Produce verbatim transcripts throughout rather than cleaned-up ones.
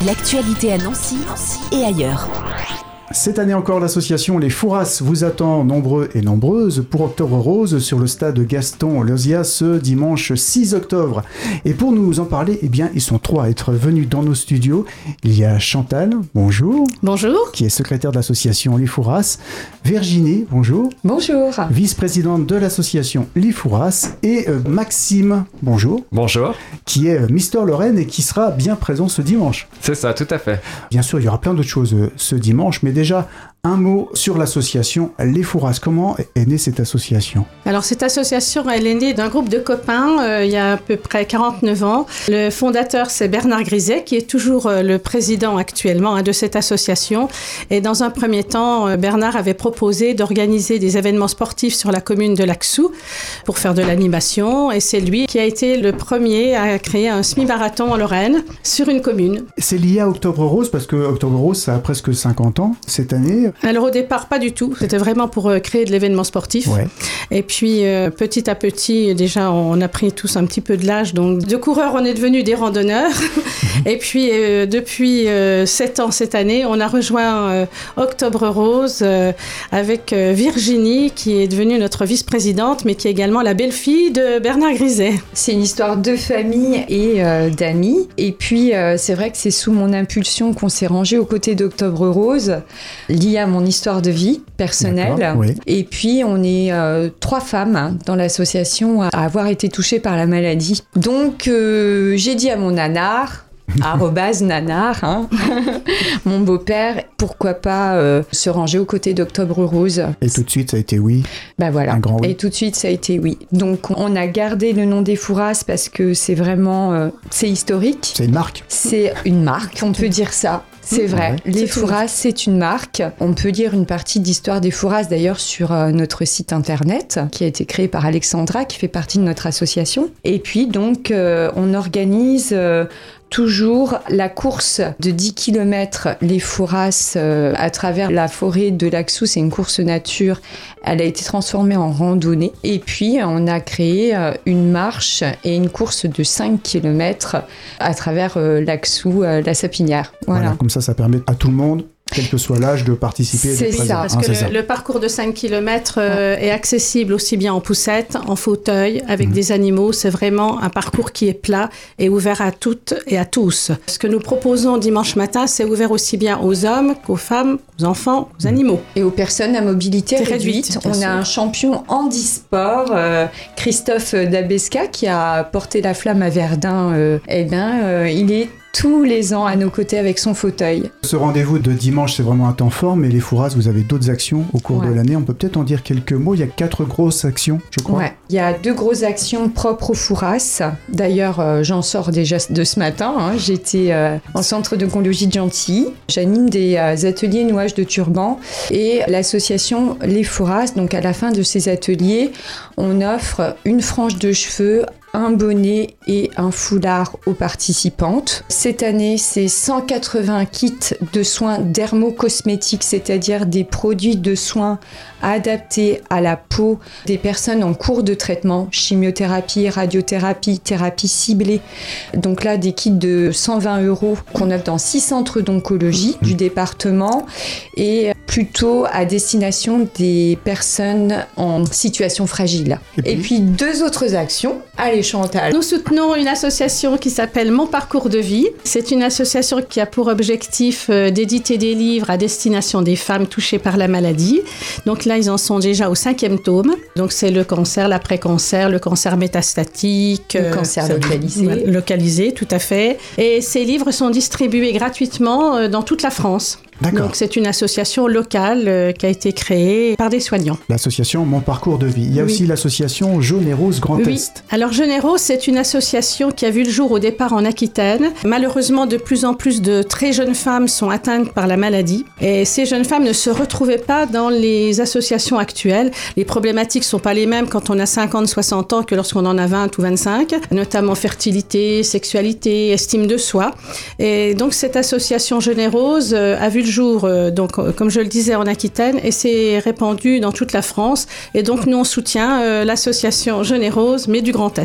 L'actualité à Nancy, Nancy et ailleurs. Cette année encore, l'association Les Fouras vous attend nombreux et nombreuses pour Octobre Rose sur le stade Gaston Lozia ce dimanche six octobre. Et pour nous en parler, eh bien, ils sont trois à être venus dans nos studios. Il y a Chantal, bonjour. Bonjour. Qui est secrétaire de l'association Les Fouras. Virginie, bonjour. Bonjour. Vice-présidente de l'association Les Fouras. Et euh, Maxime, bonjour. Bonjour. Qui est euh, Mister Lorraine et qui sera bien présent ce dimanche. C'est ça, tout à fait. Bien sûr, il y aura plein d'autres choses euh, ce dimanche, mais déjà, un mot sur l'association Les Fouras. Comment est née cette association ? Alors cette association, elle est née d'un groupe de copains euh, il y a à peu près quarante-neuf ans. Le fondateur, c'est Bernard Griset, qui est toujours euh, le président actuellement hein, de cette association. Et dans un premier temps, euh, Bernard avait proposé d'organiser des événements sportifs sur la commune de Laxou pour faire de l'animation. Et c'est lui qui a été le premier à créer un semi-marathon en Lorraine sur une commune. C'est lié à Octobre Rose, parce que Octobre Rose, ça a presque cinquante ans cette année. Alors au départ, pas du tout. C'était vraiment pour euh, créer de l'événement sportif. Ouais. Et puis euh, petit à petit, déjà, on a pris tous un petit peu de l'âge. Donc de coureurs, on est devenus des randonneurs. Et puis euh, depuis euh, sept ans cette année, on a rejoint euh, Octobre Rose euh, avec euh, Virginie, qui est devenue notre vice-présidente, mais qui est également la belle-fille de Bernard Griset. C'est une histoire de famille et euh, d'amis. Et puis euh, c'est vrai que c'est sous mon impulsion qu'on s'est rangé aux côtés d'Octobre Rose, lié à mon histoire de vie personnelle. Oui. Et puis, on est euh, trois femmes hein, dans l'association à avoir été touchées par la maladie. Donc, euh, j'ai dit à mon nanar, arrobase nanar, hein, mon beau-père, pourquoi pas euh, se ranger aux côtés d'Octobre Rose. Et tout de suite, ça a été oui. Bah voilà. Un grand oui. Et tout de suite, ça a été oui. Donc, on a gardé le nom des Fouras parce que c'est vraiment, euh, c'est historique. C'est une marque. C'est une marque, on peut dire ça. C'est vrai, ouais, les Fouras, c'est une marque. On peut lire une partie d'histoire des Fouras d'ailleurs sur euh, notre site internet qui a été créé par Alexandra, qui fait partie de notre association. Et puis donc, euh, on organise euh, toujours la course de dix kilomètres, les Fouras, euh, à travers la forêt de Laxou. C'est une course nature. Elle a été transformée en randonnée. Et puis, on a créé euh, une marche et une course de cinq kilomètres à travers euh, Laxou, euh, la Sapinière. Voilà. Voilà, comme ça, ça permet à tout le monde, quel que soit l'âge, de participer. C'est et de ça. Parce hein, que c'est le, ça. le parcours de cinq kilomètres euh, est accessible aussi bien en poussette, en fauteuil, avec mmh. des animaux. C'est vraiment un parcours qui est plat et ouvert à toutes et à tous. Ce que nous proposons dimanche matin, c'est ouvert aussi bien aux hommes qu'aux femmes, aux enfants, aux animaux. Et aux personnes à mobilité réduite. réduite On sûr. a un champion handisport, euh, Christophe Dabesca, qui a porté la flamme à Verdun. Euh, eh bien, euh, il est tous les ans à nos côtés avec son fauteuil. Ce rendez-vous de dimanche, c'est vraiment un temps fort, mais les Fouras, vous avez d'autres actions au cours ouais. de l'année. On peut peut-être en dire quelques mots. Il y a quatre grosses actions, je crois. Ouais. Il y a deux grosses actions propres aux Fouras. D'ailleurs, euh, j'en sors déjà de ce matin. Hein. J'étais euh, en centre d'oncologie de Gentilly. J'anime des euh, ateliers nouage de turban et l'association Les Fouras. Donc, à la fin de ces ateliers, on offre une frange de cheveux, un bonnet et un foulard aux participantes. Cette année, c'est cent quatre-vingts kits de soins dermocosmétiques, c'est-à-dire des produits de soins adaptés à la peau des personnes en cours de traitement, chimiothérapie, radiothérapie, thérapie ciblée. Donc là, des kits de cent vingt euros qu'on offre dans six centres d'oncologie du département et plutôt à destination des personnes en situation fragile. Et puis, et puis deux autres actions. Allez, Chantal. Nous soutenons une association qui s'appelle Mon Parcours de Vie. C'est une association qui a pour objectif euh, d'éditer des livres à destination des femmes touchées par la maladie. Donc là, ils en sont déjà au cinquième tome. Donc c'est le cancer, l'après-cancer, le cancer métastatique. Le euh, cancer localisé. Euh, localisé, tout à fait. Et ces livres sont distribués gratuitement euh, dans toute la France. D'accord. Donc c'est une association locale euh, qui a été créée par des soignants. L'association Mon Parcours de Vie. Il y a oui. aussi l'association Jaune et Rose Grand oui. Est. Alors Jaune et Rose, c'est une association qui a vu le jour au départ en Aquitaine. Malheureusement, de plus en plus de très jeunes femmes sont atteintes par la maladie. Et ces jeunes femmes ne se retrouvaient pas dans les associations actuelles. Les problématiques ne sont pas les mêmes quand on a cinquante, soixante ans que lorsqu'on en a vingt ou vingt-cinq, notamment fertilité, sexualité, estime de soi. Et donc cette association Jaune et Rose euh, a vu le jour, euh, donc, euh, comme je le disais, en Aquitaine, et s'est répandue dans toute la France. Et donc nous, on soutient euh, l'association Jaune et Rose, mais du Grand Est.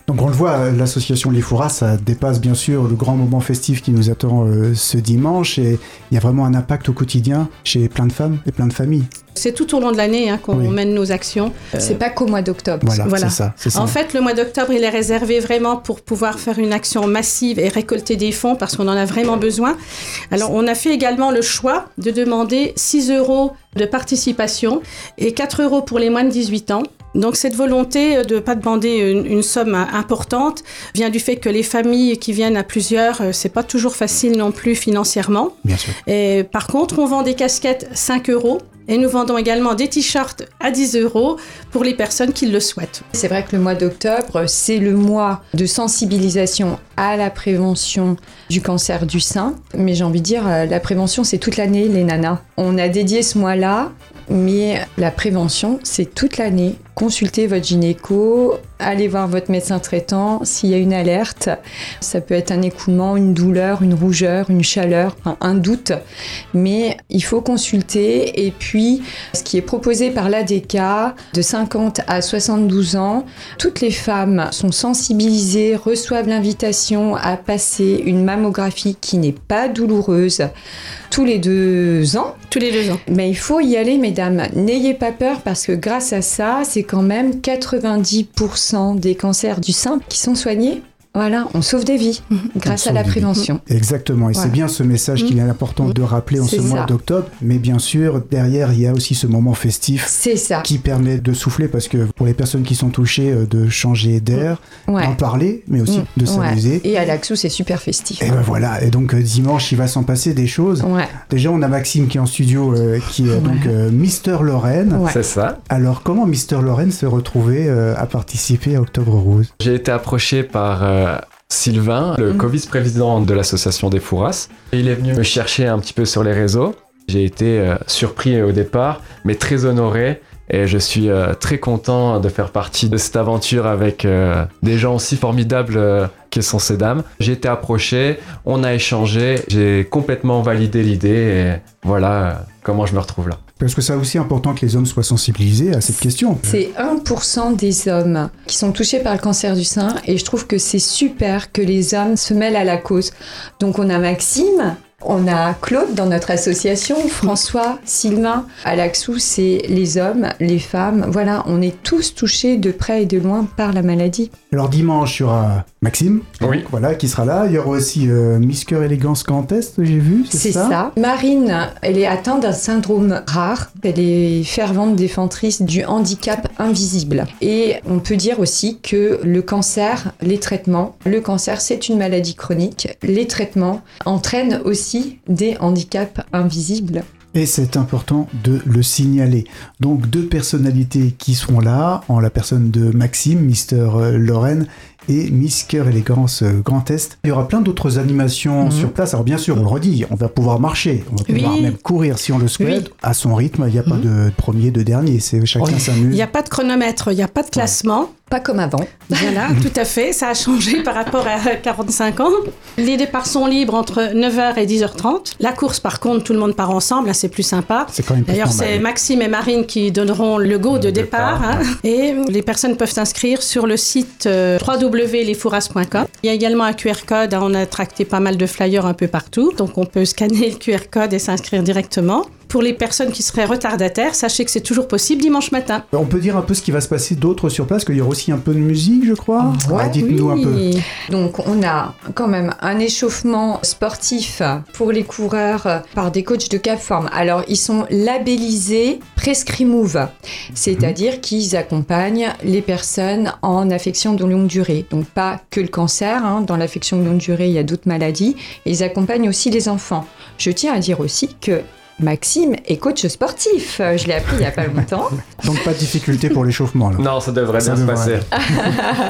Donc on le voit, l'association Les Fouras, ça dépasse bien sûr le grand moment festif qui nous attend euh, ce dimanche et il y a vraiment un impact au quotidien chez plein de femmes et plein de familles. C'est tout au long de l'année hein, qu'on oui. mène nos actions. C'est euh, pas qu'au mois d'octobre. Voilà, voilà. C'est ça, c'est ça. En fait, le mois d'octobre, il est réservé vraiment pour pouvoir faire une action massive et récolter des fonds parce qu'on en a vraiment besoin. Alors, on a fait également le choix de demander six euros de participation et quatre euros pour les moins de dix-huit ans. Donc cette volonté de ne pas demander une, une somme importante vient du fait que les familles qui viennent à plusieurs, c'est pas toujours facile non plus financièrement. Bien sûr. Et par contre, on vend des casquettes cinq euros. Et nous vendons également des t-shirts à dix euros pour les personnes qui le souhaitent. C'est vrai que le mois d'octobre, c'est le mois de sensibilisation à la prévention du cancer du sein. Mais j'ai envie de dire, la prévention, c'est toute l'année, les nanas. On a dédié ce mois-là, mais la prévention, c'est toute l'année. Consultez votre gynéco, allez voir votre médecin traitant s'il y a une alerte. Ça peut être un écoulement, une douleur, une rougeur, une chaleur, un doute. Mais il faut consulter. Et puis, ce qui est proposé par l'A D K, de cinquante à soixante-douze ans, toutes les femmes sont sensibilisées, reçoivent l'invitation à passer une mammographie qui n'est pas douloureuse tous les deux ans. Tous les deux ans. Mais il faut y aller, mesdames. N'ayez pas peur parce que grâce à ça, c'est quand même quatre-vingt-dix pour cent des cancers du sein qui sont soignés. Voilà, on sauve des vies mmh. grâce à la prévention. Vies. Exactement, et voilà. C'est bien ce message mmh. qu'il est important de rappeler en c'est ce ça. mois d'octobre. Mais bien sûr, derrière, il y a aussi ce moment festif c'est ça. qui permet de souffler parce que pour les personnes qui sont touchées, de changer d'air, ouais. d'en parler, mais aussi mmh. de s'amuser. Ouais. Et à l'Axou, c'est super festif. Et ben voilà, et donc dimanche, il va s'en passer des choses. Ouais. Déjà, on a Maxime qui est en studio, euh, qui est ouais. donc euh, Mister Lorraine. Ouais. C'est ça. Alors, comment Mister Lorraine s'est retrouvé euh, à participer à Octobre Rose ? J'ai été approché par... Euh... Sylvain, le mmh. co-vice-président de l'association des Fouras. Il est venu me chercher un petit peu sur les réseaux. J'ai été euh, surpris au départ, mais très honoré. Et je suis euh, très content de faire partie de cette aventure avec euh, des gens aussi formidables euh, que sont ces dames. J'ai été approché, on a échangé, j'ai complètement validé l'idée et voilà euh, comment je me retrouve là. Parce que c'est aussi important que les hommes soient sensibilisés à cette question. C'est un pour cent des hommes qui sont touchés par le cancer du sein et je trouve que c'est super que les hommes se mêlent à la cause. Donc on a Maxime, on a Claude dans notre association, François, Sylvain. À l'Axou, c'est les hommes, les femmes. Voilà, on est tous touchés de près et de loin par la maladie. Alors dimanche, il y aura Maxime, oui. donc, voilà, qui sera là. Il y aura aussi euh, Miss Cœur Élégance Grand Est, j'ai vu, c'est, c'est ça, ça. Marine, elle est atteinte d'un syndrome rare. Elle est fervente défendrice du handicap invisible. Et on peut dire aussi que le cancer, les traitements, le cancer, c'est une maladie chronique. Les traitements entraînent aussi des handicaps invisibles. Et c'est important de le signaler. Donc deux personnalités qui seront là, en la personne de Maxime, Mister Lorraine, et Miss Cœur Élégance Grand Est. Il y aura plein d'autres animations mmh. sur place. Alors bien sûr, on le redit, on va pouvoir marcher, on va pouvoir oui. même courir si on le souhaite, oui. à son rythme. Il n'y a mmh. pas de premier, de dernier, c'est chacun oui. s'amuse. Il n'y a pas de chronomètre, il n'y a pas de classement. Ouais. Pas comme avant. Voilà, tout à fait. Ça a changé par rapport à quarante-cinq ans. Les départs sont libres entre neuf heures et dix heures trente. La course, par contre, tout le monde part ensemble. Là, c'est plus sympa. C'est quand même D'ailleurs, normal. C'est Maxime et Marine qui donneront le go de le départ. départ hein. ouais. Et les personnes peuvent s'inscrire sur le site euh, w w w point les fouras point com. Il y a également un Q R code. On a tracté pas mal de flyers un peu partout. Donc, on peut scanner le Q R code et s'inscrire directement. Pour les personnes qui seraient retardataires, sachez que c'est toujours possible dimanche matin. On peut dire un peu ce qui va se passer d'autre sur place, qu'il y aura aussi un peu de musique, je crois. Ouais, ouais, dites-nous oui. un peu. Donc, on a quand même un échauffement sportif pour les coureurs par des coachs de Capform. Alors, ils sont labellisés Prescrimove, c'est-à-dire mmh. qu'ils accompagnent les personnes en affection de longue durée. Donc, pas que le cancer. Hein. Dans l'affection de longue durée, il y a d'autres maladies. Et ils accompagnent aussi les enfants. Je tiens à dire aussi que Maxime est coach sportif. Je l'ai appris il n'y a pas longtemps. Donc pas de difficulté pour l'échauffement là. Non, ça devrait ça bien devrait se passer.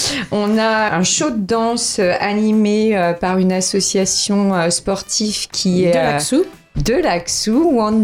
On a un show de danse animé par une association sportive qui est... De l'Axou. De l'Axou, Wonder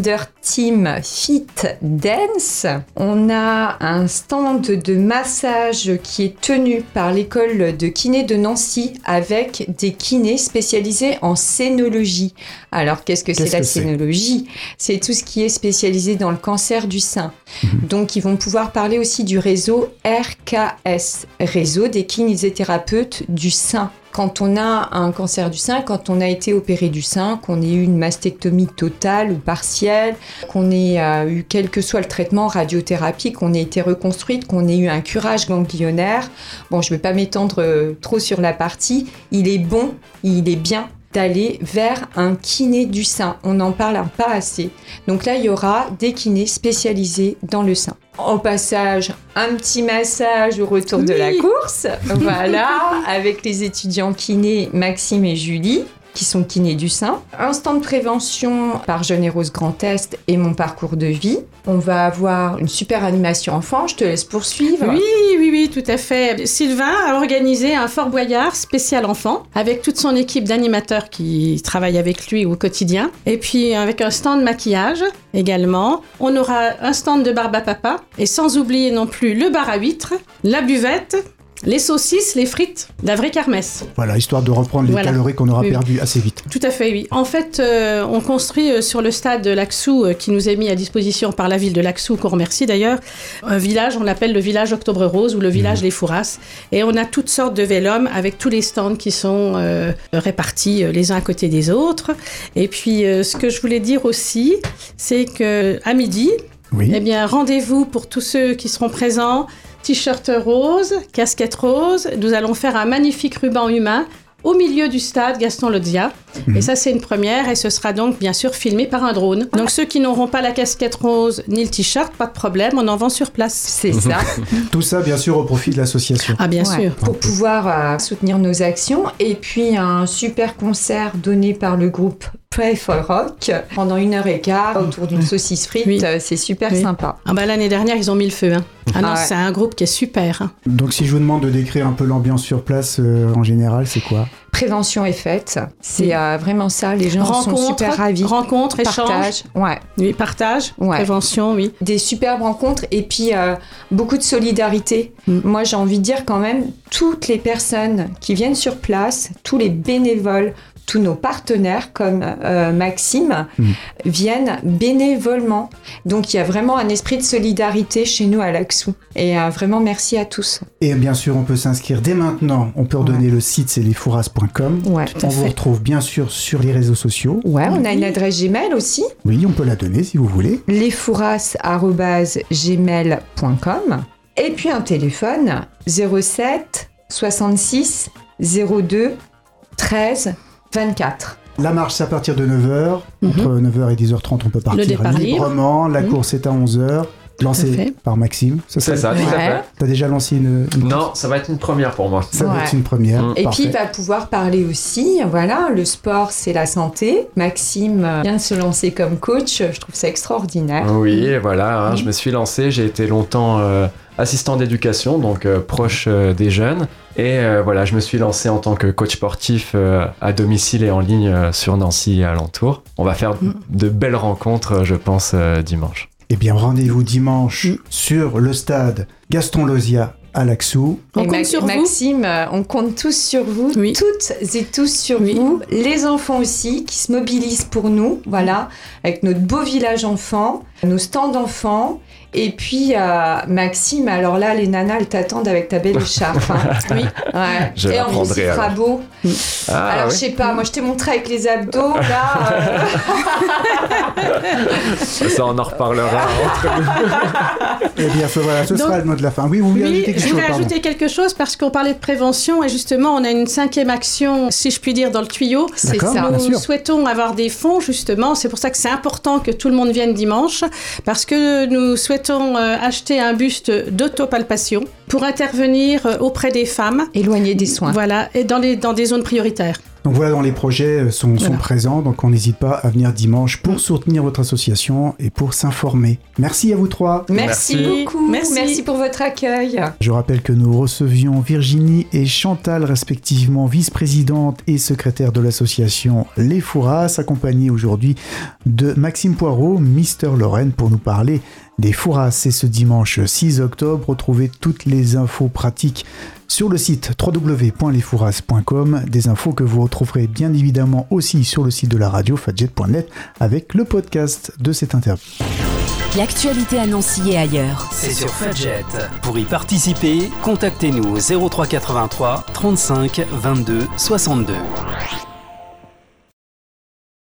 Team Fit Dance. On a un stand de massage qui est tenu par l'école de kiné de Nancy avec des kinés spécialisés en scénologie. Alors, qu'est-ce que Qu'est-ce c'est la que c'est scénologie ? C'est tout ce qui est spécialisé dans le cancer du sein. Mmh. Donc, ils vont pouvoir parler aussi du réseau R K S, réseau des kinésithérapeutes du sein. Quand on a un cancer du sein, quand on a été opéré du sein, qu'on ait eu une mastectomie totale ou partielle, qu'on ait euh, eu quel que soit le traitement, radiothérapie, qu'on ait été reconstruite, qu'on ait eu un curage ganglionnaire, bon, je ne vais pas m'étendre euh, trop sur la partie, il est bon, il est bien d'aller vers un kiné du sein. On n'en parle pas assez. Donc là, il y aura des kinés spécialisés dans le sein. Au passage, un petit massage au retour oui. de la course, voilà, avec les étudiants kinés Maxime et Julie, qui sont kinés du sein. Un stand de prévention par Jeune et Rose Grand Est et mon parcours de vie. On va avoir une super animation enfant, je te laisse poursuivre. Oui, oui, oui, tout à fait. Sylvain a organisé un Fort Boyard spécial enfant avec toute son équipe d'animateurs qui travaillent avec lui au quotidien. Et puis avec un stand maquillage également. On aura un stand de barbe à papa et sans oublier non plus le bar à huîtres, la buvette, les saucisses, les frites, la vraie kermesse. Voilà, histoire de reprendre les voilà. calories qu'on aura oui. perdues assez vite. Tout à fait, oui. En fait, euh, on construit euh, sur le stade de Laxou, euh, qui nous est mis à disposition par la ville de Laxou, qu'on remercie d'ailleurs, un village, on l'appelle le village Octobre Rose ou le village mmh. Les Fourrasses. Et on a toutes sortes de vélums avec tous les stands qui sont euh, répartis euh, les uns à côté des autres. Et puis, euh, ce que je voulais dire aussi, c'est qu'à midi, oui. eh bien, rendez-vous pour tous ceux qui seront présents. T-shirt rose, casquette rose. Nous allons faire un magnifique ruban humain au milieu du stade Gaston Lozia. Mmh. Et ça, c'est une première. Et ce sera donc, bien sûr, filmé par un drone. Donc, ceux qui n'auront pas la casquette rose ni le t-shirt, pas de problème, on en vend sur place. C'est ça. Tout ça, bien sûr, au profit de l'association. Ah, bien ouais. sûr. Pour pouvoir euh, soutenir nos actions. Et puis, un super concert donné par le groupe Pray for Rock pendant une heure et quart autour d'une saucisse frite. Oui. C'est super oui. sympa. Ah bah, l'année dernière, ils ont mis le feu. Hein. Ah non, ah ouais. c'est un groupe qui est super. Hein. Donc, si je vous demande de décrire un peu l'ambiance sur place, euh, en général, c'est quoi ? Prévention est faite. C'est oui. euh, vraiment ça. Les gens rencontre, sont super ravis. Rencontre, échange. Partage. Ouais. Oui, partage. Ouais. Prévention, oui. Des superbes rencontres et puis euh, beaucoup de solidarité. Mm. Moi, j'ai envie de dire quand même, toutes les personnes qui viennent sur place, tous les bénévoles, tous nos partenaires comme euh, Maxime mmh. viennent bénévolement. Donc il y a vraiment un esprit de solidarité chez nous à Laxou. Et euh, vraiment merci à tous. Et bien sûr, on peut s'inscrire dès maintenant. On peut redonner ouais. le site, c'est les fourrasses point com. Ouais, on vous retrouve bien sûr sur les réseaux sociaux. Ouais, on a une adresse Gmail aussi. Oui, on peut la donner si vous voulez. lesfourrasses arobase gmail point com. Et puis un téléphone zéro sept soixante-six zéro deux treize vingt-quatre. La marche, c'est à partir de neuf heures. Mm-hmm. Entre neuf heures et dix heures trente, on peut partir librement. La mm-hmm. course est à onze heures. Lancé par Maxime. Ça, c'est ça, tout à fait. T'as déjà lancé une, une... Non, ça va être une première pour moi. Ça ouais. va être une première. Mmh. Et Parfait. puis, il va pouvoir parler aussi, voilà, le sport, c'est la santé. Maxime vient de se lancer comme coach. Je trouve ça extraordinaire. Oui, voilà, hein, mmh. je me suis lancé. J'ai été longtemps euh, assistant d'éducation, donc euh, proche euh, des jeunes. Et euh, voilà, je me suis lancé en tant que coach sportif euh, à domicile et en ligne euh, sur Nancy et alentour. On va faire mmh. de belles rencontres, je pense, euh, dimanche. Eh bien, rendez-vous dimanche mmh. sur le stade Gaston Lozia à Laxou. On et compte Ma- sur Maxime, vous. On compte tous sur vous, oui. toutes et tous sur oui. vous, les enfants aussi, qui se mobilisent pour nous, voilà, avec notre beau village enfant, nos stands d'enfants. Et puis, euh, Maxime, alors là, les nanas, elles t'attendent avec ta belle écharpe. Hein. Oui. Ouais. Je et la en plus, il fera beau. Ah, alors, oui. je sais pas, moi, je t'ai montré avec les abdos, là. Euh... Ça, on en reparlera entre nous. Eh bien, voilà, ce Donc, sera le mot de la fin. Oui, vous voulez oui, ajouter quelque je chose, voulais ajouter quelque chose parce qu'on parlait de prévention et justement, on a une cinquième action, si je puis dire, dans le tuyau. C'est D'accord, ça. Nous souhaitons avoir des fonds, justement. C'est pour ça que c'est important que tout le monde vienne dimanche parce que nous souhaitons Euh, acheter un buste d'autopalpation pour intervenir euh, auprès des femmes. Éloigner des soins. Voilà, et dans, les, dans des zones prioritaires. Donc voilà, dans les projets sont, sont Voilà. présents, donc on n'hésite pas à venir dimanche pour soutenir votre association et pour s'informer. Merci à vous trois. Merci, Merci. beaucoup. Merci. Merci pour votre accueil. Je rappelle que nous recevions Virginie et Chantal, respectivement vice-présidente et secrétaire de l'association Les Fouras, accompagnée aujourd'hui de Maxime Poirot, Mister Lorraine, pour nous parler des Fouras. C'est ce dimanche six octobre. Retrouvez toutes les infos pratiques sur le site w w w point les fouras point com, des infos que vous retrouverez bien évidemment aussi sur le site de la radio fadjet point net avec le podcast de cette interview. L'actualité à Nancy et ailleurs. C'est sur Fadjet. Pour y participer, contactez-nous au zéro trois quatre-vingt-trois trente-cinq vingt-deux soixante-deux.